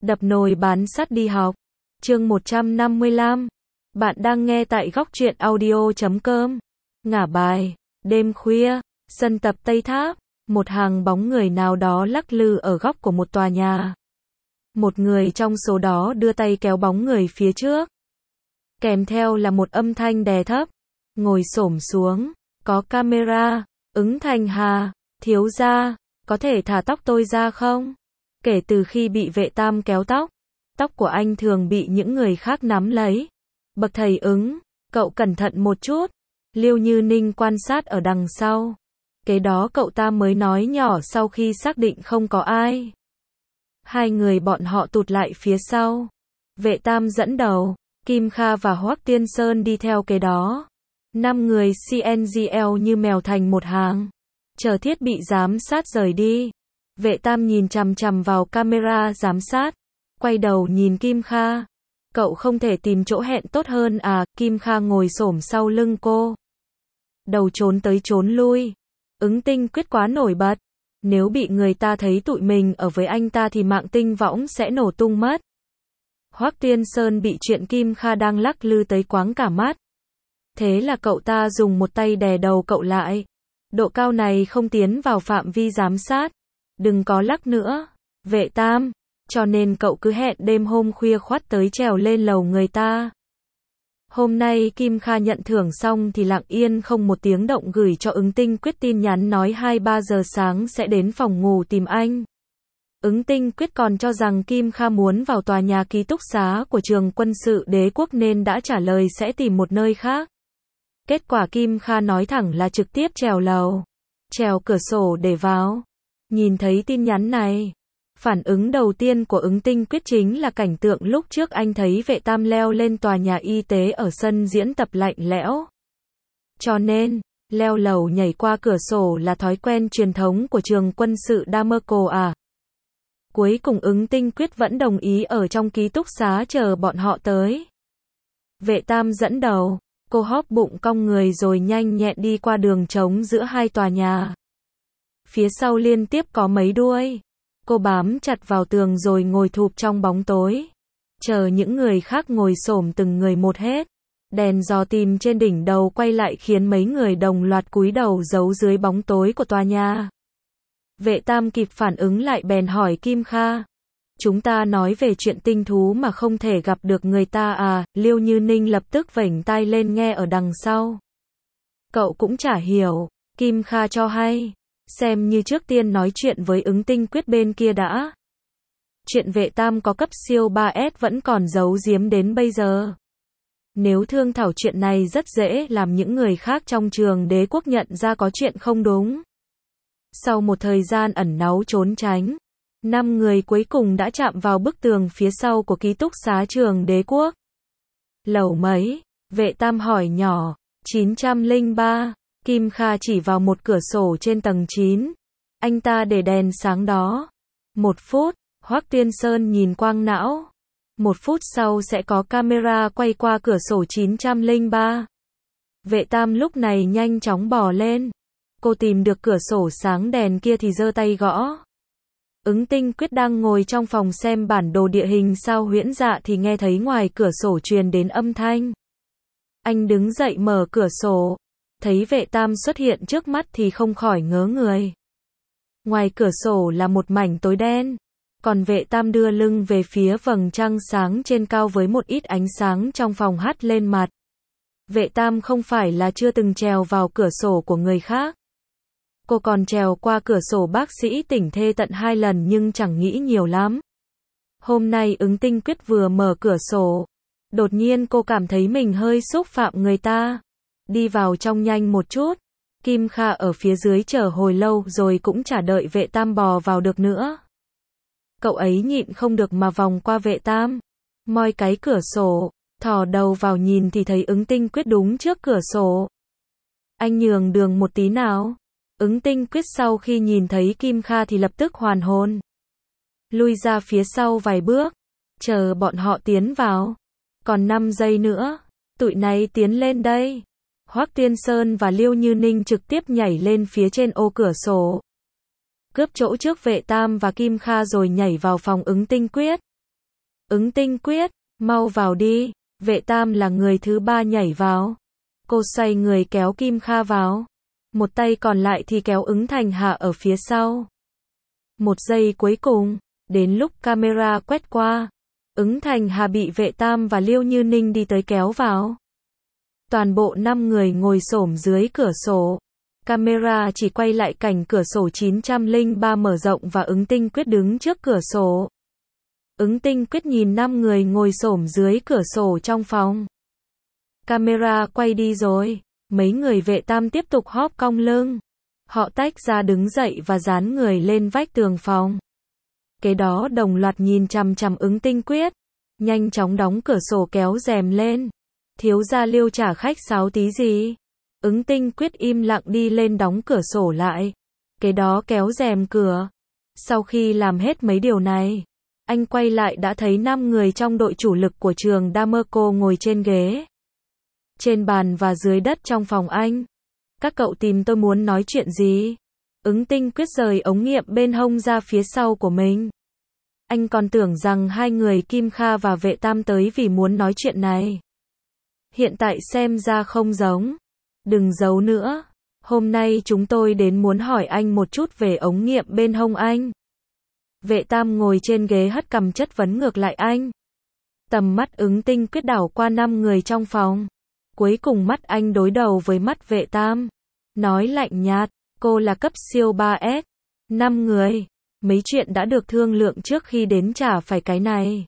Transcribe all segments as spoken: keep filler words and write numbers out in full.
Đập nồi bán sắt đi học. Chương một trăm năm mươi lăm. Bạn đang nghe tại góc truyện audio chấm com. Ngả bài. Đêm khuya, sân tập Tây Tháp, một hàng bóng người nào đó lắc lư ở góc của một tòa nhà. Một người trong số đó đưa tay kéo bóng người phía trước. Kèm theo là một âm thanh đè thấp. Ngồi xổm xuống, có camera. Ứng Thành Hà, thiếu gia, có thể thả tóc tôi ra không? Kể từ khi bị vệ tam kéo tóc, tóc của anh thường bị những người khác nắm lấy. Bậc thầy Ứng, cậu cẩn thận một chút. Liêu Như Ninh quan sát ở đằng sau. Kế đó cậu ta mới nói nhỏ sau khi xác định không có ai. Hai người bọn họ tụt lại phía sau. Vệ tam dẫn đầu, Kim Kha và Hoắc Tiên Sơn đi theo kế đó. Năm người xê en giê lờ như mèo thành một hàng. Chờ thiết bị giám sát rời đi. Vệ tam nhìn chằm chằm vào camera giám sát. Quay đầu nhìn Kim Kha. Cậu không thể tìm chỗ hẹn tốt hơn à? Kim Kha ngồi xổm sau lưng cô. Đầu trốn tới trốn lui. Ứng Tinh Quyết quá nổi bật. Nếu bị người ta thấy tụi mình ở với anh ta thì mạng tinh võng sẽ nổ tung mất. Hoắc Tiên Sơn bị chuyện Kim Kha đang lắc lư tới quáng cả mắt. Thế là cậu ta dùng một tay đè đầu cậu lại. Độ cao này không tiến vào phạm vi giám sát. Đừng có lắc nữa. Vệ tam. Cho nên cậu cứ hẹn đêm hôm khuya khoắt tới trèo lên lầu người ta. Hôm nay Kim Kha nhận thưởng xong thì lặng yên không một tiếng động gửi cho Ứng Tinh Quyết tin nhắn nói hai ba giờ sáng sẽ đến phòng ngủ tìm anh. Ứng Tinh Quyết còn cho rằng Kim Kha muốn vào tòa nhà ký túc xá của trường quân sự đế quốc nên đã trả lời sẽ tìm một nơi khác. Kết quả Kim Kha nói thẳng là trực tiếp trèo lầu. Trèo cửa sổ để vào. Nhìn thấy tin nhắn này. Phản ứng đầu tiên của Ứng Tinh Quyết chính là cảnh tượng lúc trước anh thấy vệ tam leo lên tòa nhà y tế ở sân diễn tập lạnh lẽo. Cho nên, leo lầu nhảy qua cửa sổ là thói quen truyền thống của trường quân sự Damerco à. Cuối cùng Ứng Tinh Quyết vẫn đồng ý ở trong ký túc xá chờ bọn họ tới. Vệ tam dẫn đầu, cô hóp bụng cong người rồi nhanh nhẹn đi qua đường trống giữa hai tòa nhà. Phía sau liên tiếp có mấy đuôi. Cô bám chặt vào tường rồi ngồi thụp trong bóng tối. Chờ những người khác ngồi xổm từng người một hết. Đèn dò tìm trên đỉnh đầu quay lại khiến mấy người đồng loạt cúi đầu giấu dưới bóng tối của tòa nhà. Vệ tam kịp phản ứng lại bèn hỏi Kim Kha. Chúng ta nói về chuyện tinh thú mà không thể gặp được người ta à? Liêu Như Ninh lập tức vểnh tai lên nghe ở đằng sau. Cậu cũng chả hiểu. Kim Kha cho hay. Xem như trước tiên nói chuyện với Ứng Tinh Quyết bên kia đã. Chuyện vệ tam có cấp siêu ba S vẫn còn giấu giếm đến bây giờ. Nếu thương thảo chuyện này rất dễ làm những người khác trong trường đế quốc nhận ra có chuyện không đúng. Sau một thời gian ẩn náu trốn tránh, năm người cuối cùng đã chạm vào bức tường phía sau của ký túc xá trường đế quốc. Lầu mấy? Vệ tam hỏi nhỏ. chín trăm lẻ ba. Kim Kha chỉ vào một cửa sổ trên tầng chín. Anh ta để đèn sáng đó. Một phút, Hoắc Tiên Sơn nhìn quang não. Một phút sau sẽ có camera quay qua cửa sổ chín trăm lẻ ba. Vệ tam lúc này nhanh chóng bò lên. Cô tìm được cửa sổ sáng đèn kia thì giơ tay gõ. Ứng Tinh Quyết đang ngồi trong phòng xem bản đồ địa hình sao huyễn dạ thì nghe thấy ngoài cửa sổ truyền đến âm thanh. Anh đứng dậy mở cửa sổ. Thấy vệ tam xuất hiện trước mắt thì không khỏi ngớ người. Ngoài cửa sổ là một mảnh tối đen. Còn vệ tam đưa lưng về phía vầng trăng sáng trên cao với một ít ánh sáng trong phòng hắt lên mặt. Vệ tam không phải là chưa từng trèo vào cửa sổ của người khác. Cô còn trèo qua cửa sổ bác sĩ tỉnh thê tận hai lần nhưng chẳng nghĩ nhiều lắm. Hôm nay Ứng Tinh Quyết vừa mở cửa sổ. Đột nhiên cô cảm thấy mình hơi xúc phạm người ta. Đi vào trong nhanh một chút. Kim Kha ở phía dưới chờ hồi lâu rồi cũng chả đợi vệ tam bò vào được nữa. Cậu ấy nhịn không được mà vòng qua vệ tam. Moi cái cửa sổ. Thò đầu vào nhìn thì thấy Ứng Tinh Quyết đúng trước cửa sổ. Anh nhường đường một tí nào. Ứng Tinh Quyết sau khi nhìn thấy Kim Kha thì lập tức hoàn hồn. Lui ra phía sau vài bước. Chờ bọn họ tiến vào. Còn năm giây nữa. Tụi này tiến lên đây. Hoắc Tiên Sơn và Liêu Như Ninh trực tiếp nhảy lên phía trên ô cửa sổ. Cướp chỗ trước vệ tam và Kim Kha rồi nhảy vào phòng Ứng Tinh Quyết. Ứng Tinh Quyết, mau vào đi. Vệ Tam là người thứ ba nhảy vào. Cô xoay người kéo Kim Kha vào. Một tay còn lại thì kéo Ứng Thành Hà ở phía sau. Một giây cuối cùng, đến lúc camera quét qua, Ứng Thành Hà bị Vệ Tam và Liêu Như Ninh đi tới kéo vào. Toàn bộ năm người ngồi xổm dưới cửa sổ. Camera chỉ quay lại cảnh cửa sổ chín trăm lẻ ba mở rộng và Ứng Tinh Quyết đứng trước cửa sổ. Ứng Tinh Quyết nhìn năm người ngồi xổm dưới cửa sổ trong phòng. Camera quay đi rồi, mấy người Vệ Tam tiếp tục hóp cong lưng. Họ tách ra đứng dậy và dán người lên vách tường phòng. Kế đó đồng loạt nhìn chằm chằm Ứng Tinh Quyết. Nhanh chóng đóng cửa sổ kéo rèm lên. Thiếu gia Liêu trả khách sáo tí gì? Ứng Tinh Quyết im lặng đi lên đóng cửa sổ lại. Kế đó kéo rèm cửa. Sau khi làm hết mấy điều này, anh quay lại đã thấy năm người trong đội chủ lực của trường Damerco ngồi trên ghế, trên bàn và dưới đất trong phòng anh. Các cậu tìm tôi muốn nói chuyện gì? Ứng Tinh Quyết rời ống nghiệm bên hông ra phía sau của mình. Anh còn tưởng rằng hai người Kim Kha và Vệ Tam tới vì muốn nói chuyện này. Hiện tại xem ra không giống. Đừng giấu nữa. Hôm nay chúng tôi đến muốn hỏi anh một chút về ống nghiệm bên hông anh. Vệ Tam ngồi trên ghế hất cằm chất vấn ngược lại anh. Tầm mắt Ứng Tinh Quyết đảo qua năm người trong phòng. Cuối cùng mắt anh đối đầu với mắt Vệ Tam. Nói lạnh nhạt, cô là cấp siêu ba S. Năm người. Mấy chuyện đã được thương lượng trước khi đến chả phải cái này.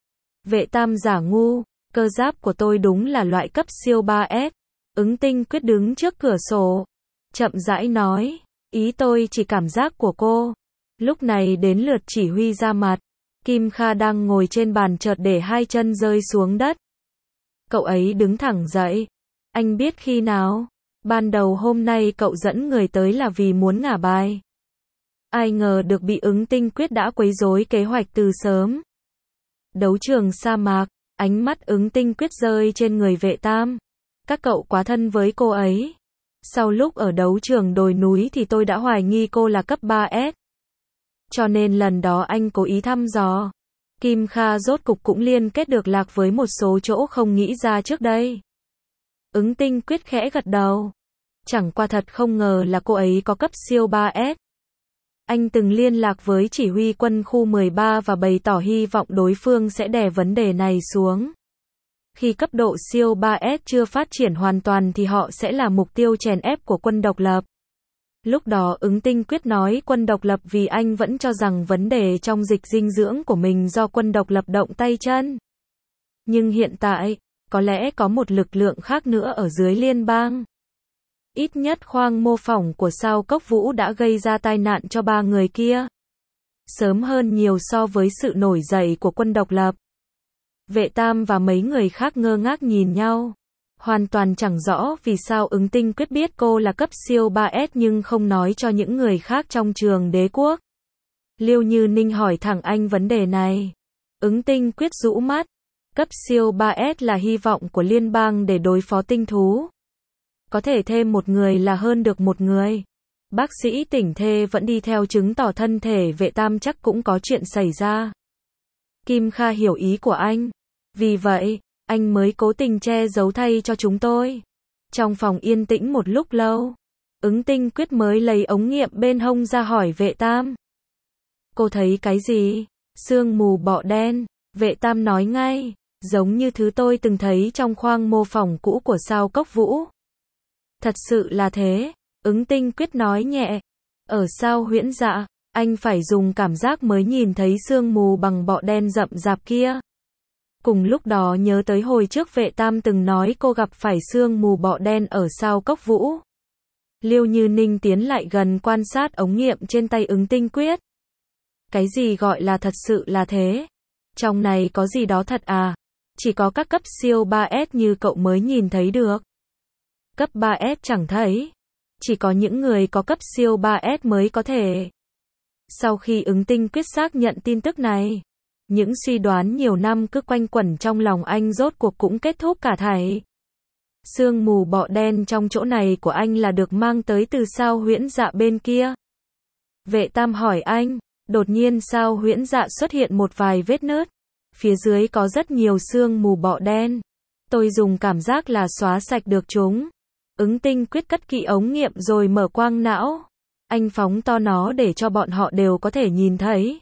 Vệ Tam giả ngu, cơ giáp của tôi đúng là loại cấp siêu ba S. Ứng Tinh Quyết đứng trước cửa sổ. Chậm rãi nói, ý tôi chỉ cảm giác của cô. Lúc này đến lượt chỉ huy ra mặt. Kim Kha đang ngồi trên bàn chợt để hai chân rơi xuống đất. Cậu ấy đứng thẳng dậy. Anh biết khi nào? Ban đầu hôm nay cậu dẫn người tới là vì muốn ngả bài. Ai ngờ được bị Ứng Tinh Quyết đã quấy rối kế hoạch từ sớm. Đấu trường sa mạc, ánh mắt Ứng Tinh Quyết rơi trên người Vệ Tam. Các cậu quá thân với cô ấy. Sau lúc ở đấu trường đồi núi thì tôi đã hoài nghi cô là cấp ba S. Cho nên lần đó anh cố ý thăm dò. Kim Kha rốt cục cũng liên kết được lạc với một số chỗ không nghĩ ra trước đây. Ứng Tinh Quyết khẽ gật đầu. Chẳng qua thật không ngờ là cô ấy có cấp siêu ba S. Anh từng liên lạc với chỉ huy quân khu mười ba và bày tỏ hy vọng đối phương sẽ đè vấn đề này xuống. Khi cấp độ siêu ba S chưa phát triển hoàn toàn thì họ sẽ là mục tiêu chèn ép của quân độc lập. Lúc đó Ứng Tinh Quyết nói quân độc lập vì anh vẫn cho rằng vấn đề trong dịch dinh dưỡng của mình do quân độc lập động tay chân. Nhưng hiện tại, có lẽ có một lực lượng khác nữa ở dưới liên bang. Ít nhất khoang mô phỏng của Sao Cốc Vũ đã gây ra tai nạn cho ba người kia. Sớm hơn nhiều so với sự nổi dậy của quân độc lập. Vệ Tam và mấy người khác ngơ ngác nhìn nhau. Hoàn toàn chẳng rõ vì sao Ứng Tinh Quyết biết cô là cấp siêu ba S nhưng không nói cho những người khác trong trường Đế Quốc. Liêu Như Ninh hỏi thẳng anh vấn đề này. Ứng Tinh Quyết rũ mắt. Cấp siêu ba S là hy vọng của liên bang để đối phó tinh thú. Có thể thêm một người là hơn được một người. Bác sĩ Tỉnh Thê vẫn đi theo chứng tỏ thân thể Vệ Tam chắc cũng có chuyện xảy ra. Kim Kha hiểu ý của anh. Vì vậy, anh mới cố tình che giấu thay cho chúng tôi. Trong phòng yên tĩnh một lúc lâu, Ứng Tinh Quyết mới lấy ống nghiệm bên hông ra hỏi Vệ Tam. Cô thấy cái gì? Sương mù bọ đen. Vệ Tam nói ngay, giống như thứ tôi từng thấy trong khoang mô phỏng cũ của Sao Cốc Vũ. Thật sự là thế, Ứng Tinh Quyết nói nhẹ. Ở Sao Huyễn Dạ, anh phải dùng cảm giác mới nhìn thấy sương mù bằng bọ đen rậm rạp kia. Cùng lúc đó nhớ tới hồi trước Vệ Tam từng nói cô gặp phải sương mù bọ đen ở Sao Cốc Vũ. Liêu Như Ninh tiến lại gần quan sát ống nghiệm trên tay Ứng Tinh Quyết. Cái gì gọi là thật sự là thế? Trong này có gì đó thật à? Chỉ có các cấp siêu ba S như cậu mới nhìn thấy được. Cấp ba S chẳng thấy. Chỉ có những người có cấp siêu ba S mới có thể. Sau khi Ứng Tinh Quyết xác nhận tin tức này, những suy đoán nhiều năm cứ quanh quẩn trong lòng anh rốt cuộc cũng kết thúc cả thảy. Sương mù bọ đen trong chỗ này của anh là được mang tới từ Sao Huyễn Dạ bên kia. Vệ Tam hỏi anh, đột nhiên Sao Huyễn Dạ xuất hiện một vài vết nứt. Phía dưới có rất nhiều sương mù bọ đen. Tôi dùng cảm giác là xóa sạch được chúng. Ứng Tinh Quyết cất kỹ ống nghiệm rồi mở quang não. Anh phóng to nó để cho bọn họ đều có thể nhìn thấy.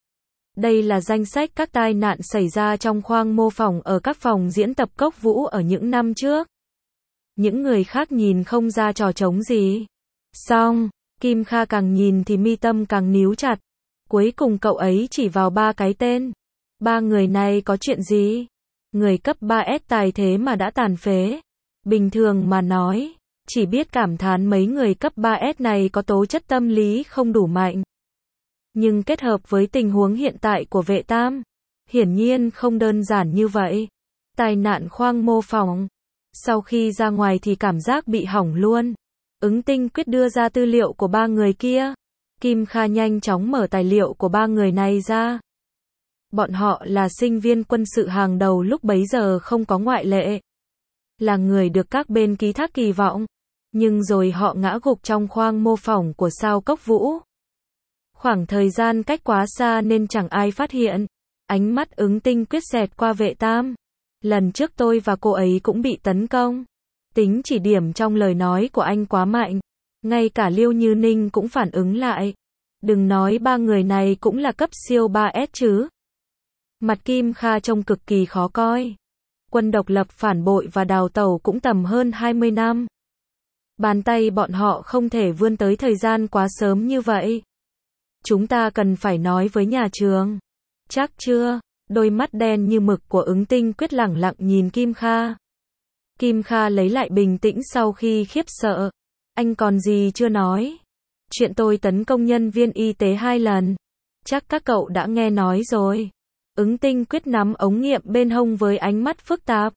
Đây là danh sách các tai nạn xảy ra trong khoang mô phỏng ở các phòng diễn tập Cốc Vũ ở những năm trước. Những người khác nhìn không ra trò trống gì. Xong, Kim Kha càng nhìn thì mi tâm càng níu chặt. Cuối cùng cậu ấy chỉ vào ba cái tên. Ba người này có chuyện gì? Người cấp ba S tài thế mà đã tàn phế. Bình thường mà nói, chỉ biết cảm thán mấy người cấp ba S này có tố chất tâm lý không đủ mạnh. Nhưng kết hợp với tình huống hiện tại của Vệ Tam, hiển nhiên không đơn giản như vậy. Tai nạn khoang mô phỏng. Sau khi ra ngoài thì cảm giác bị hỏng luôn. Ứng Tinh Quyết đưa ra tư liệu của ba người kia. Kim Kha nhanh chóng mở tài liệu của ba người này ra. Bọn họ là sinh viên quân sự hàng đầu lúc bấy giờ không có ngoại lệ. Là người được các bên ký thác kỳ vọng. Nhưng rồi họ ngã gục trong khoang mô phỏng của sao Cốc Vũ. Khoảng thời gian cách quá xa nên chẳng ai phát hiện. Ánh mắt Ứng Tinh Quyết xẹt qua Vệ Tam. Lần trước tôi và cô ấy cũng bị tấn công. Tính chỉ điểm trong lời nói của anh quá mạnh. Ngay cả Liêu Như Ninh cũng phản ứng lại. Đừng nói ba người này cũng là cấp siêu ba S chứ. Mặt Kim Kha trông cực kỳ khó coi. Quân độc lập phản bội và đào tẩu cũng tầm hơn hai mươi năm. Bàn tay bọn họ không thể vươn tới thời gian quá sớm như vậy. Chúng ta cần phải nói với nhà trường. Chắc chưa? Đôi mắt đen như mực của Ứng Tinh Quyết lẳng lặng nhìn Kim Kha. Kim Kha lấy lại bình tĩnh sau khi khiếp sợ. Anh còn gì chưa nói? Chuyện tôi tấn công nhân viên y tế hai lần. Chắc các cậu đã nghe nói rồi. Ứng Tinh Quyết nắm ống nghiệm bên hông với ánh mắt phức tạp.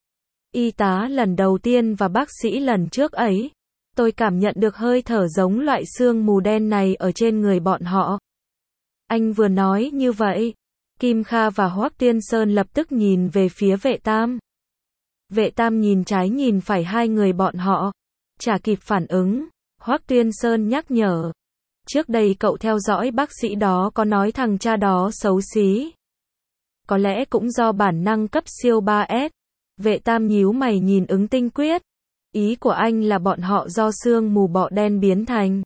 Y tá lần đầu tiên và bác sĩ lần trước ấy. Tôi cảm nhận được hơi thở giống loại sương mù đen này ở trên người bọn họ. Anh vừa nói như vậy. Kim Kha và Hoắc Tiên Sơn lập tức nhìn về phía Vệ Tam. Vệ Tam nhìn trái nhìn phải hai người bọn họ. Chả kịp phản ứng. Hoắc Tiên Sơn nhắc nhở. Trước đây cậu theo dõi bác sĩ đó có nói thằng cha đó xấu xí. Có lẽ cũng do bản năng cấp siêu ba S. Vệ Tam nhíu mày nhìn Ứng Tinh Quyết. Ý của anh là bọn họ do sương mù bọ đen biến thành.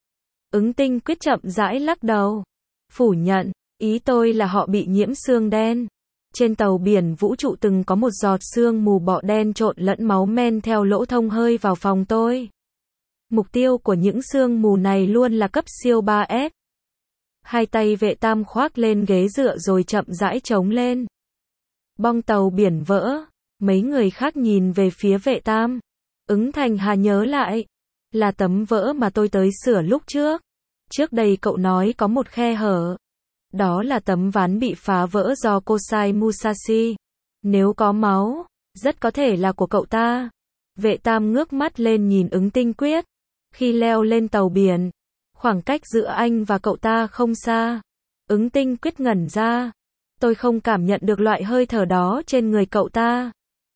Ứng Tinh Quyết chậm rãi lắc đầu. Phủ nhận, ý tôi là họ bị nhiễm sương đen. Trên tàu biển vũ trụ từng có một giọt sương mù bọ đen trộn lẫn máu men theo lỗ thông hơi vào phòng tôi. Mục tiêu của những sương mù này luôn là cấp siêu ba S. Hai tay Vệ Tam khoác lên ghế dựa rồi chậm rãi chống lên. Bong tàu biển vỡ. Mấy người khác nhìn về phía Vệ Tam. Ứng Thành Hà nhớ lại. Là tấm vỡ mà tôi tới sửa lúc trước. Trước đây cậu nói có một khe hở. Đó là tấm ván bị phá vỡ do Kosai Musashi. Nếu có máu, rất có thể là của cậu ta. Vệ Tam ngước mắt lên nhìn Ứng Tinh Quyết. Khi leo lên tàu biển, khoảng cách giữa anh và cậu ta không xa. Ứng Tinh Quyết ngẩn ra. Tôi không cảm nhận được loại hơi thở đó trên người cậu ta.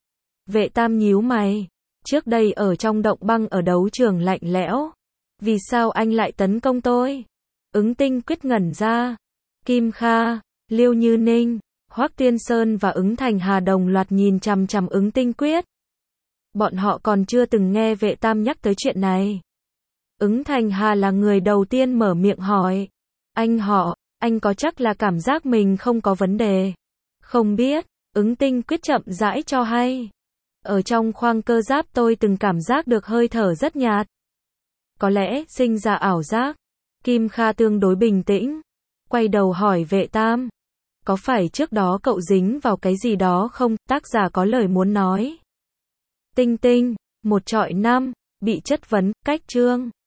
Vệ Tam nhíu mày. Trước đây ở trong động băng ở đấu trường lạnh lẽo. Vì sao anh lại tấn công tôi? Ứng Tinh Quyết ngẩn ra. Kim Kha, Liêu Như Ninh, Hoắc Tiên Sơn và Ứng Thành Hà đồng loạt nhìn chằm chằm Ứng Tinh Quyết. Bọn họ còn chưa từng nghe Vệ Tam nhắc tới chuyện này. Ứng Thành Hà là người đầu tiên mở miệng hỏi. Anh họ, anh có chắc là cảm giác mình không có vấn đề? Không biết, Ứng Tinh Quyết chậm rãi cho hay. Ở trong khoang cơ giáp tôi từng cảm giác được hơi thở rất nhạt. Có lẽ sinh ra ảo giác. Kim Kha tương đối bình tĩnh. Quay đầu hỏi Vệ Tam. Có phải trước đó cậu dính vào cái gì đó không? Tác giả có lời muốn nói. Tinh Tinh, một trọi năm, bị chất vấn, cách chương.